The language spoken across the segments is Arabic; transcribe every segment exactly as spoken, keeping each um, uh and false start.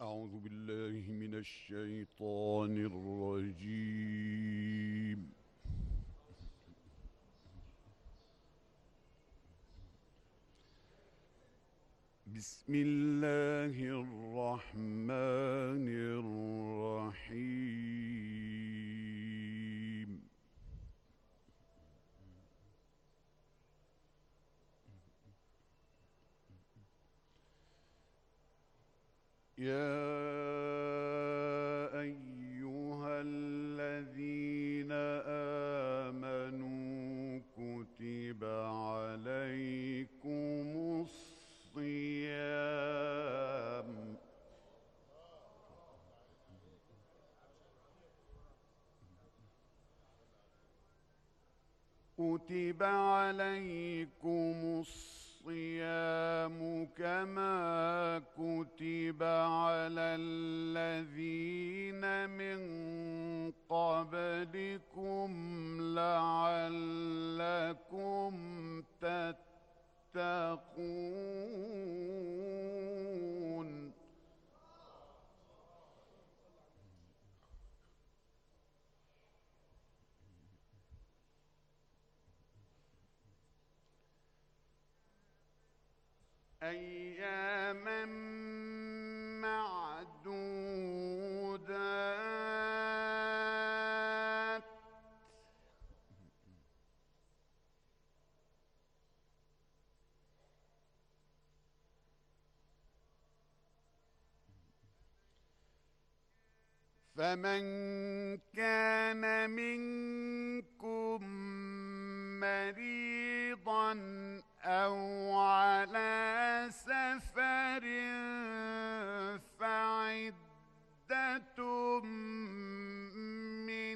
أعوذ بالله من الشيطان الرجيم. بسم الله الرحمن الرحيم. يا أيها الذين آمنوا كتب عليكم الصيام كتب عليكم الصيام كما كتب على الذين من قبلكم لعلكم تتقون. أياما معدودات فمن كان منكم مريضا أو على سفر فعدة من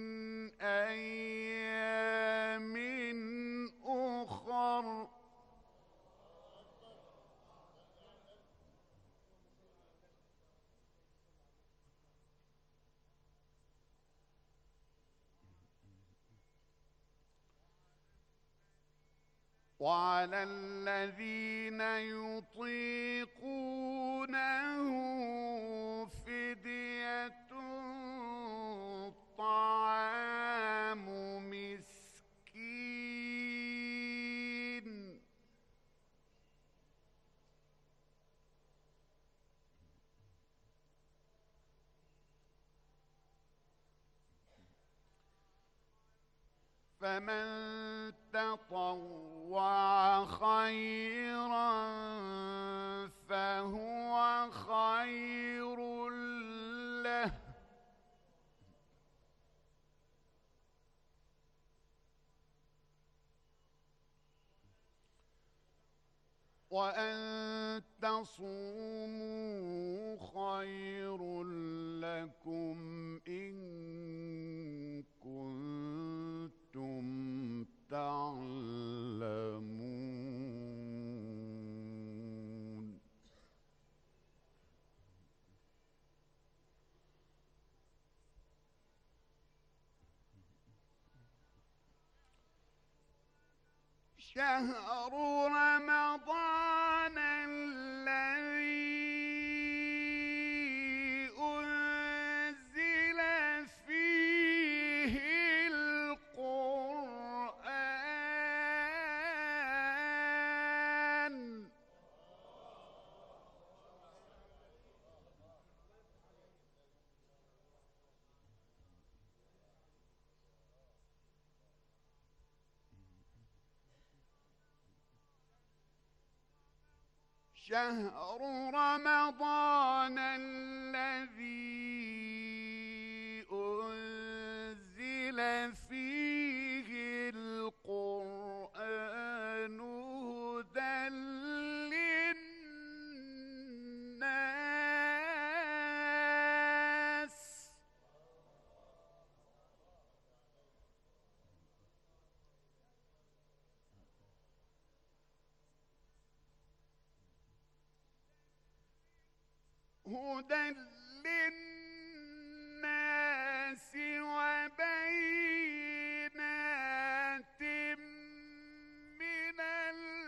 أيام أخر. وعلى الذين يطيقونه فدية طعام مسكين. فمن تطوع خيرا فهو خير له، وأن تصوموا خير لكم إن كنتم تعلمون. شهر رمضان الذي أنزل فيه القرآن شهر رمضان الذي أنزل فيه القرآن هدى للناس هدى للناس وبينات من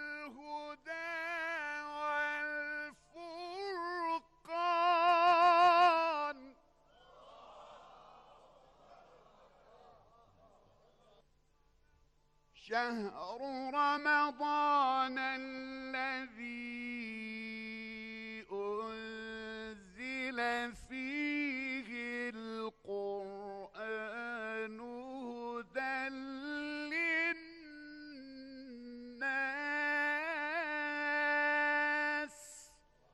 الهدى والفرقان. شهر رمضان الذي أنزل فيه القرآن هدى للناس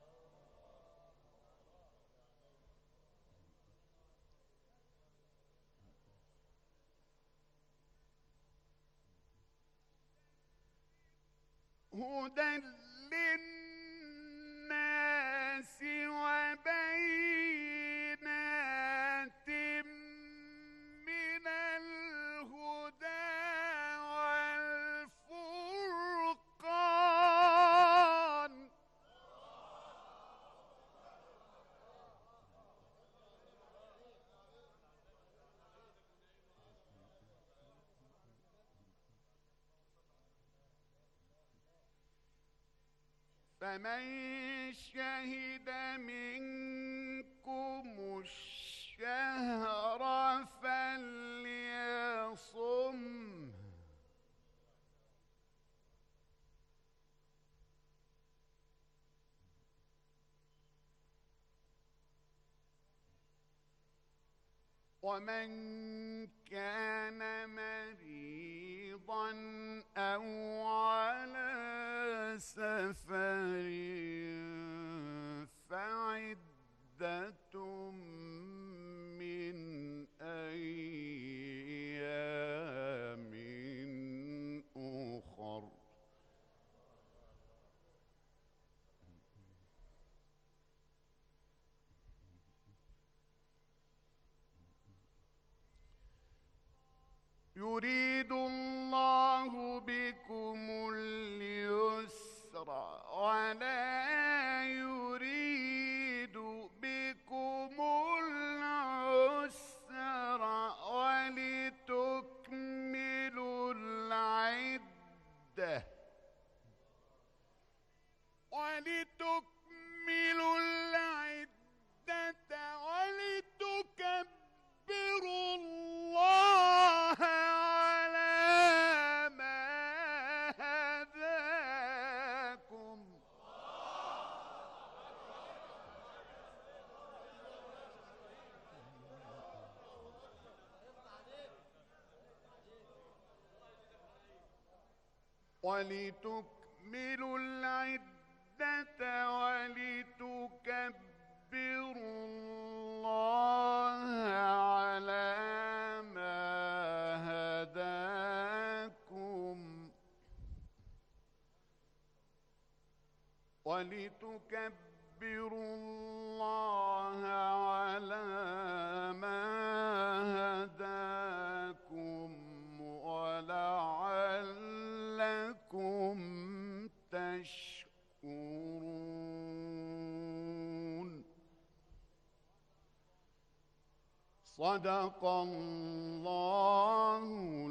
هدى للناس وبينات من الهدى والفرقان فمن شهد منكم الشهر فليصمه ومن كان مريضا أو على سفر فعدة من أيام أخر يريد الله بكم اليسر ولا يريد بكم العسر ولتكملوا العدة ولتكملوا العدة ولتكبروا الله على ما هداكم ولتكملوا العدة ولتكبروا الله على ما هداكم ولتكبروا الله على ما هداكم ولعلكم تشكرون صدق الله